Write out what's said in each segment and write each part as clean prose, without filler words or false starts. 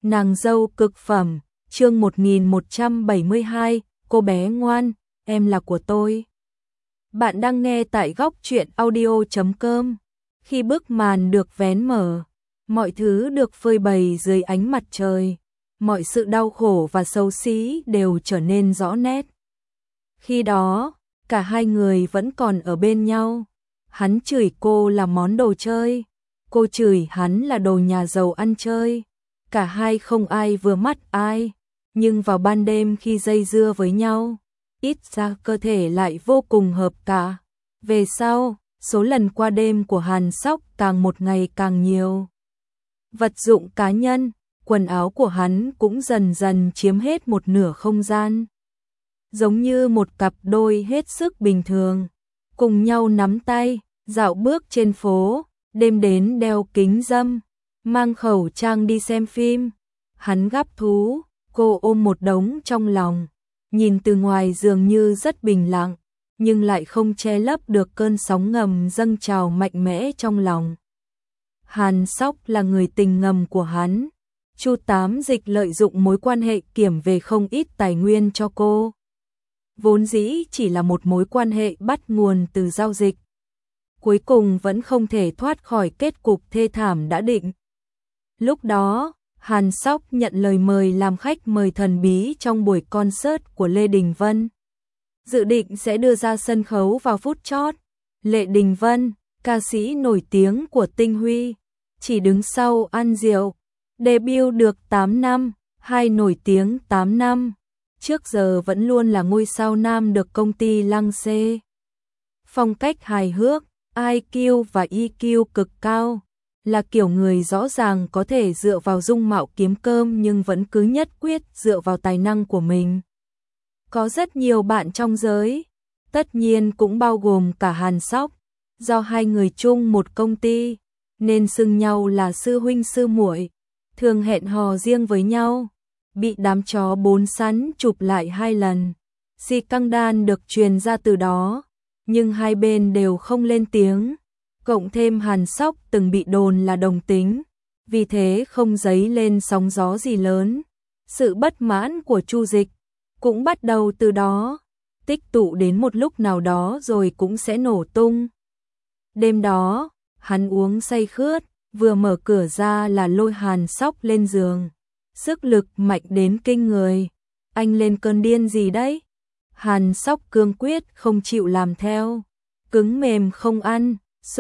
Nàng dâu cực phẩm, chương 1172, cô bé ngoan, em là của tôi. Bạn đang nghe tại góc truyện audio.com. Khi bức màn được vén mở, mọi thứ được phơi bày dưới ánh mặt trời, mọi sự đau khổ và xấu xí đều trở nên rõ nét. Khi đó, cả hai người vẫn còn ở bên nhau. Hắn chửi cô là món đồ chơi, cô chửi hắn là đồ nhà giàu ăn chơi. Cả hai không ai vừa mắt ai, nhưng vào ban đêm khi dây dưa với nhau, ít ra cơ thể lại vô cùng hợp cả. Về sau, số lần qua đêm của Hàn Sóc càng một ngày càng nhiều. Vật dụng cá nhân, quần áo của hắn cũng dần dần chiếm hết một nửa không gian. Giống như một cặp đôi hết sức bình thường, cùng nhau nắm tay, dạo bước trên phố, đêm đến đeo kính râm, mang khẩu trang đi xem phim. Hắn gắp thú, cô ôm một đống trong lòng, nhìn từ ngoài dường như rất bình lặng, nhưng lại không che lấp được cơn sóng ngầm dâng trào mạnh mẽ trong lòng. Hàn Sóc là người tình ngầm của hắn. Chu Tám Dịch lợi dụng mối quan hệ kiểm về không ít tài nguyên cho cô. Vốn dĩ chỉ là một mối quan hệ bắt nguồn từ giao dịch, cuối cùng vẫn không thể thoát khỏi kết cục thê thảm đã định. Lúc đó, Hàn Sóc nhận lời mời làm khách mời thần bí trong buổi concert của Lê Đình Vân. Dự định sẽ đưa ra sân khấu vào phút chót. Lê Đình Vân, ca sĩ nổi tiếng của Tinh Huy, chỉ đứng sau An Diệu, debut được 8 năm, hay nổi tiếng 8 năm. Trước giờ vẫn luôn là ngôi sao nam được công ty lăng xê. Phong cách hài hước, IQ và EQ cực cao, là kiểu người rõ ràng có thể dựa vào dung mạo kiếm cơm nhưng vẫn cứ nhất quyết dựa vào tài năng của mình. Có rất nhiều bạn trong giới, tất nhiên cũng bao gồm cả Hàn Sóc, do hai người chung một công ty, nên xưng nhau là sư huynh sư muội, thường hẹn hò riêng với nhau. Bị đám chó bốn sắn chụp lại 2 lần. Si căng đan được truyền ra từ đó, nhưng hai bên đều không lên tiếng. Cộng thêm Hàn Sóc từng bị đồn là đồng tính, vì thế không dấy lên sóng gió gì lớn. Sự bất mãn của Chu Dịch cũng bắt đầu từ đó, tích tụ đến một lúc nào đó rồi cũng sẽ nổ tung. Đêm đó, hắn uống say khướt, vừa mở cửa ra là lôi Hàn Sóc lên giường. Sức lực mạnh đến kinh người. Anh lên cơn điên gì đấy? Hàn Sóc cương quyết không chịu làm theo. Cứng mềm không ăn.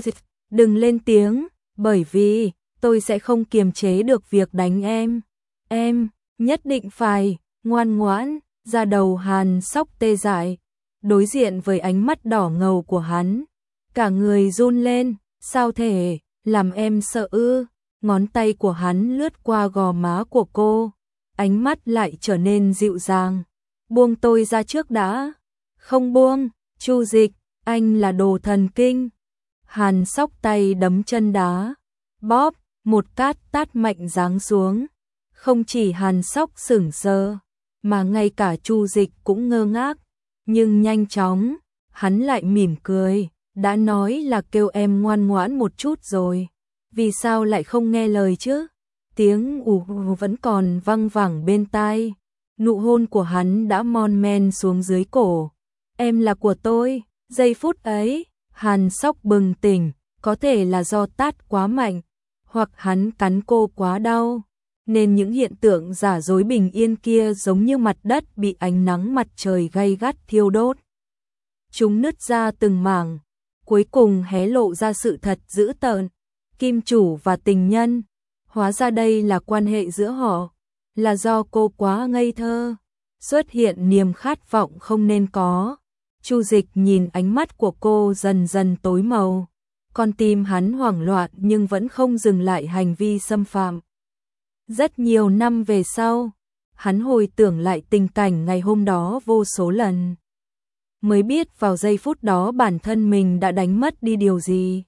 Đừng lên tiếng, bởi vì tôi sẽ không kiềm chế được việc đánh em. Em nhất định phải ngoan ngoãn. Da đầu Hàn Sóc tê dại, đối diện với ánh mắt đỏ ngầu của hắn, cả người run lên. Sao thể làm em sợ ư? Ngón tay của hắn lướt qua gò má của cô, ánh mắt lại trở nên dịu dàng. Buông tôi ra trước đã. Không buông, Chu Dịch, anh là đồ thần kinh. Hàn Sóc tay đấm chân đá, bóp, một cát tát mạnh giáng xuống. Không chỉ Hàn Sóc sững sờ, mà ngay cả Chu Dịch cũng ngơ ngác. Nhưng nhanh chóng, hắn lại mỉm cười, đã nói là kêu em ngoan ngoãn một chút rồi. Vì sao lại không nghe lời chứ? Tiếng ù vẫn còn văng vẳng bên tai. Nụ hôn của hắn đã mon men xuống dưới cổ. Em là của tôi. Giây phút ấy, Hàn Sóc bừng tỉnh, có thể là do tát quá mạnh, hoặc hắn cắn cô quá đau, nên những hiện tượng giả dối bình yên kia giống như mặt đất bị ánh nắng mặt trời gay gắt thiêu đốt. Chúng nứt ra từng mảng, cuối cùng hé lộ ra sự thật dữ tợn. Kim chủ và tình nhân, hóa ra đây là quan hệ giữa họ, là do cô quá ngây thơ, xuất hiện niềm khát vọng không nên có. Chu Dịch nhìn ánh mắt của cô dần dần tối màu, con tim hắn hoảng loạn nhưng vẫn không dừng lại hành vi xâm phạm. Rất nhiều năm về sau, hắn hồi tưởng lại tình cảnh ngày hôm đó vô số lần, mới biết vào giây phút đó bản thân mình đã đánh mất đi điều gì.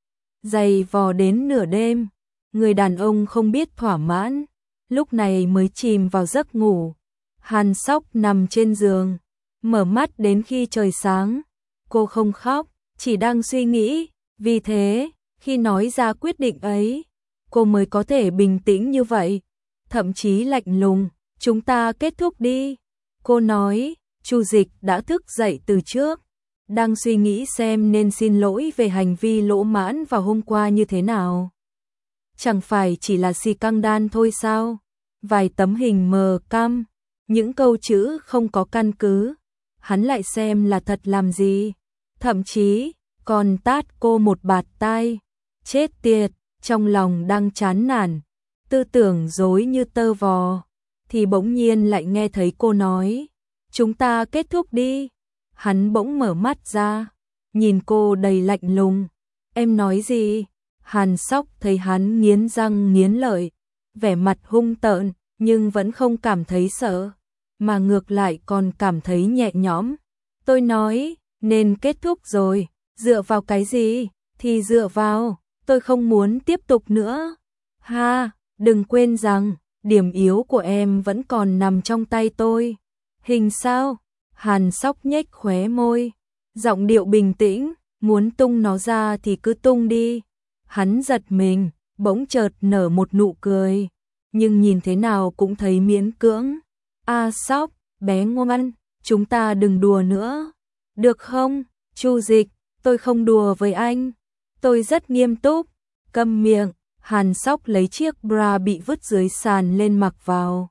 Dày vò đến nửa đêm, người đàn ông không biết thỏa mãn, lúc này mới chìm vào giấc ngủ. Hàn Sóc nằm trên giường, mở mắt đến khi trời sáng. Cô không khóc, chỉ đang suy nghĩ, vì thế, khi nói ra quyết định ấy, cô mới có thể bình tĩnh như vậy. thậm chí lạnh lùng, chúng ta kết thúc đi. Cô nói, Chu Dịch đã thức dậy từ trước, đang suy nghĩ xem nên xin lỗi về hành vi lỗ mãn vào hôm qua như thế nào. Chẳng phải chỉ là xì căng đan thôi sao? Vài tấm hình mờ căm, những câu chữ không có căn cứ, hắn lại xem là thật làm gì, thậm chí còn tát cô một bạt tai. Chết tiệt, trong lòng đang chán nản, tư tưởng rối như tơ vò, thì bỗng nhiên lại nghe thấy cô nói, chúng ta kết thúc đi. Hắn bỗng mở mắt ra, nhìn cô đầy lạnh lùng. Em nói gì? Hàn Sóc thấy hắn nghiến răng nghiến lợi, vẻ mặt hung tợn, nhưng vẫn không cảm thấy sợ, mà ngược lại còn cảm thấy nhẹ nhõm. Tôi nói, nên kết thúc rồi, dựa vào cái gì? Thì dựa vào, tôi không muốn tiếp tục nữa. Ha, đừng quên rằng, điểm yếu của em vẫn còn nằm trong tay tôi. Hình sao? Hàn Sóc nhếch khóe môi, giọng điệu bình tĩnh, muốn tung nó ra thì cứ tung đi. Hắn giật mình, bỗng chợt nở một nụ cười, nhưng nhìn thế nào cũng thấy miễn cưỡng. A Sóc, bé ngoan, chúng ta đừng đùa nữa. Được không, Chu Dịch, tôi không đùa với anh. Tôi rất nghiêm túc. Câm miệng. Hàn Sóc lấy chiếc bra bị vứt dưới sàn lên mặc vào,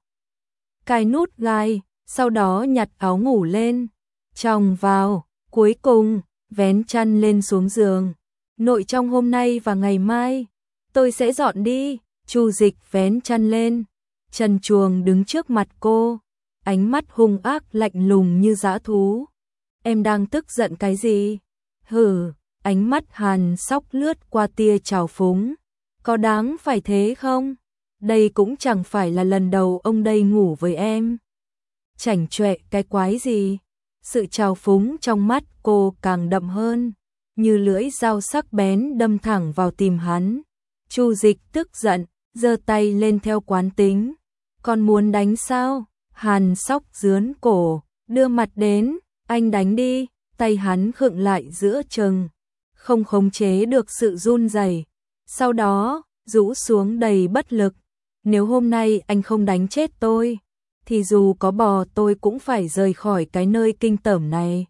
cài nút gai, sau đó nhặt áo ngủ lên, choàng vào, cuối cùng vén chăn lên xuống giường. Nội trong hôm nay và ngày mai, tôi sẽ dọn đi. Chu Dịch vén chăn lên, trần truồng đứng trước mặt cô, ánh mắt hung ác lạnh lùng như dã thú. Em đang tức giận cái gì? Hừ, ánh mắt Hàn Sóc lướt qua tia trào phúng. Có đáng phải thế không? Đây cũng chẳng phải là lần đầu ông đây ngủ với em. Chảnh chọe cái quái gì? Sự trào phúng trong mắt cô càng đậm hơn, như lưỡi dao sắc bén đâm thẳng vào tim hắn. Chu Dịch tức giận, giơ tay lên theo quán tính. Còn muốn đánh sao? Hàn Sóc rướn cổ, đưa mặt đến, anh đánh đi. Tay hắn khựng lại giữa chừng, không khống chế được sự run rẩy. Sau đó, rũ xuống đầy bất lực. Nếu hôm nay anh không đánh chết tôi, thì dù có bò tôi cũng phải rời khỏi cái nơi kinh tởm này.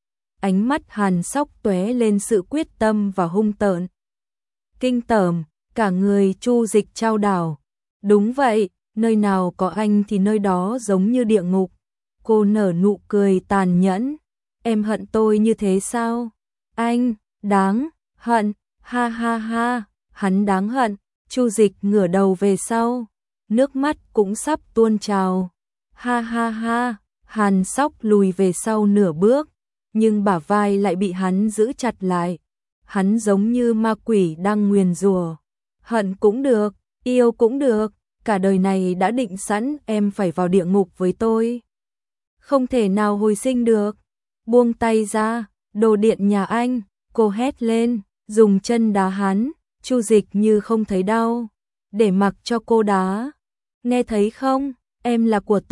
Ánh mắt Hàn Sóc tóe lên sự quyết tâm và hung tợn. Kinh tởm, cả người Chu Dịch chao đảo. Đúng vậy, nơi nào có anh thì nơi đó giống như địa ngục. Cô nở nụ cười tàn nhẫn. Em hận tôi như thế sao? Anh, đáng hận, ha ha ha, hắn đáng hận. Chu Dịch ngửa đầu về sau, nước mắt cũng sắp tuôn trào. Ha ha ha, Hàn Sóc lùi về sau nửa bước, nhưng bả vai lại bị hắn giữ chặt lại. Hắn giống như ma quỷ đang nguyền rủa. Hận cũng được, yêu cũng được, cả đời này đã định sẵn em phải vào địa ngục với tôi. Không thể nào hồi sinh được. Buông tay ra, đồ điện nhà anh, cô hét lên, dùng chân đá hắn. Chu Dịch như không thấy đau, để mặc cho cô đá. Nghe thấy không, em là của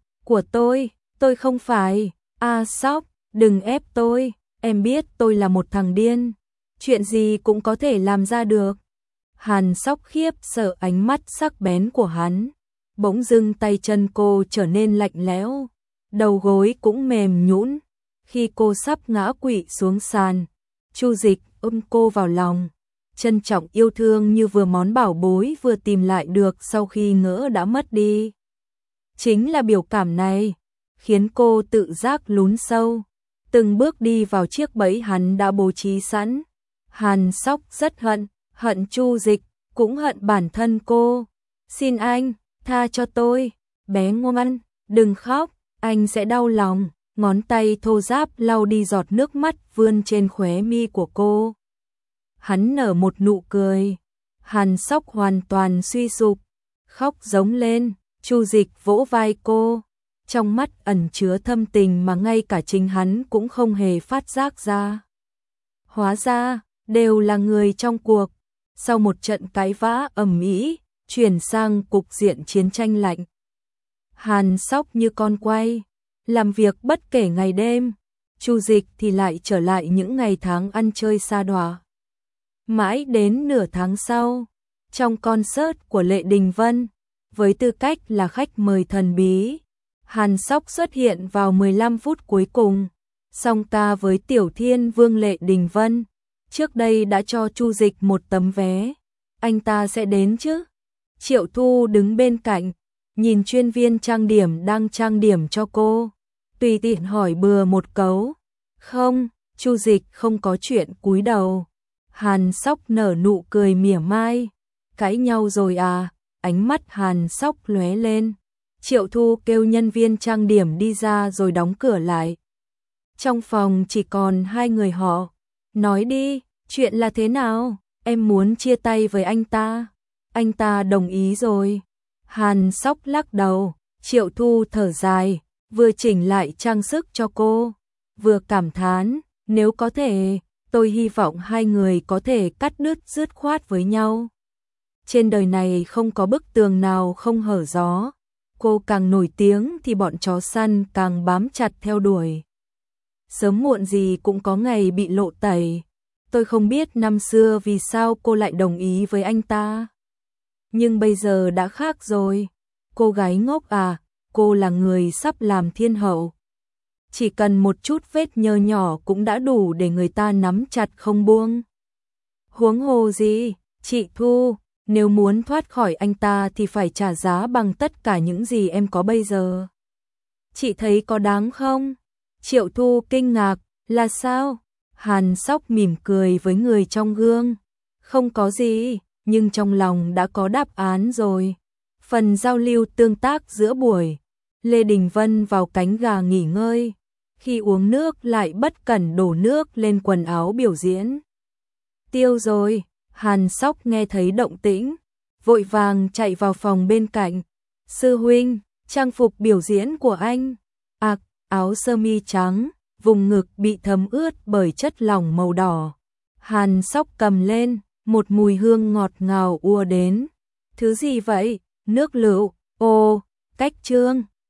tôi không phải. A Sóc, đừng ép tôi, em biết tôi là một thằng điên, chuyện gì cũng có thể làm ra được. Hàn Sóc khiếp sợ ánh mắt sắc bén của hắn, bỗng dưng tay chân cô trở nên lạnh lẽo, đầu gối cũng mềm nhũn. Khi cô sắp ngã quỵ xuống sàn, Chu Dịch ôm cô vào lòng, trân trọng yêu thương như vừa món bảo bối vừa tìm lại được sau khi ngỡ đã mất đi. Chính là biểu cảm này khiến cô tự giác lún sâu, từng bước đi vào chiếc bẫy hắn đã bố trí sẵn. Hàn Sóc rất hận Chu Dịch, cũng hận bản thân cô. Xin anh, tha cho tôi, bé ngoan, đừng khóc, anh sẽ đau lòng. Ngón tay thô ráp lau đi giọt nước mắt vươn trên khóe mi của cô. Hắn nở một nụ cười. Hàn Sóc hoàn toàn suy sụp, khóc giống lên. Chu Dịch vỗ vai cô, trong mắt ẩn chứa thâm tình mà ngay cả chính hắn cũng không hề phát giác ra. Hóa ra, đều là người trong cuộc. Sau một trận cãi vã ầm ĩ, chuyển sang cục diện chiến tranh lạnh. Hàn Sóc như con quay, làm việc bất kể ngày đêm. Chu Dịch thì lại trở lại những ngày tháng ăn chơi sa đọa. Mãi đến nửa tháng sau, trong concert của Lệ Đình Vân, với tư cách là khách mời thần bí. Hàn Sóc xuất hiện vào 15 phút cuối cùng, song ca với Tiểu Thiên Vương Lệ Đình Vân. Trước đây đã cho Chu Dịch một tấm vé, anh ta sẽ đến chứ? Triệu Thu đứng bên cạnh, nhìn chuyên viên trang điểm đang trang điểm cho cô, tùy tiện hỏi bừa một câu. Không, Chu Dịch không có chuyện cúi đầu. Hàn Sóc nở nụ cười mỉa mai. Cãi nhau rồi à? Ánh mắt Hàn Sóc lóe lên. Triệu Thu kêu nhân viên trang điểm đi ra rồi đóng cửa lại. Trong phòng chỉ còn hai người họ. Nói đi, chuyện là thế nào? Em muốn chia tay với anh ta. Anh ta đồng ý rồi. Hàn Sóc lắc đầu. Triệu Thu thở dài, vừa chỉnh lại trang sức cho cô, vừa cảm thán, nếu có thể, tôi hy vọng hai người có thể cắt đứt dứt khoát với nhau. Trên đời này không có bức tường nào không hở gió. Cô càng nổi tiếng thì bọn chó săn càng bám chặt theo đuổi. Sớm muộn gì cũng có ngày bị lộ tẩy. Tôi không biết năm xưa vì sao cô lại đồng ý với anh ta. Nhưng bây giờ đã khác rồi. Cô gái ngốc à, cô là người sắp làm thiên hậu. Chỉ cần một chút vết nhơ nhỏ cũng đã đủ để người ta nắm chặt không buông. Huống hồ gì, chị Thu, nếu muốn thoát khỏi anh ta thì phải trả giá bằng tất cả những gì em có bây giờ. Chị thấy có đáng không? Triệu Thu kinh ngạc, là sao? Hàn Sóc mỉm cười với người trong gương. Không có gì, nhưng trong lòng đã có đáp án rồi. Phần giao lưu tương tác giữa buổi, Lê Đình Vân vào cánh gà nghỉ ngơi. Khi uống nước lại bất cẩn đổ nước lên quần áo biểu diễn. Tiêu rồi, Hàn Sóc nghe thấy động tĩnh, vội vàng chạy vào phòng bên cạnh. Sư huynh, trang phục biểu diễn của anh. Áo sơ mi trắng, vùng ngực bị thấm ướt bởi chất lỏng màu đỏ. Hàn Sóc cầm lên, một mùi hương ngọt ngào ùa đến. Thứ gì vậy? Nước lựu. Ồ, cách trương.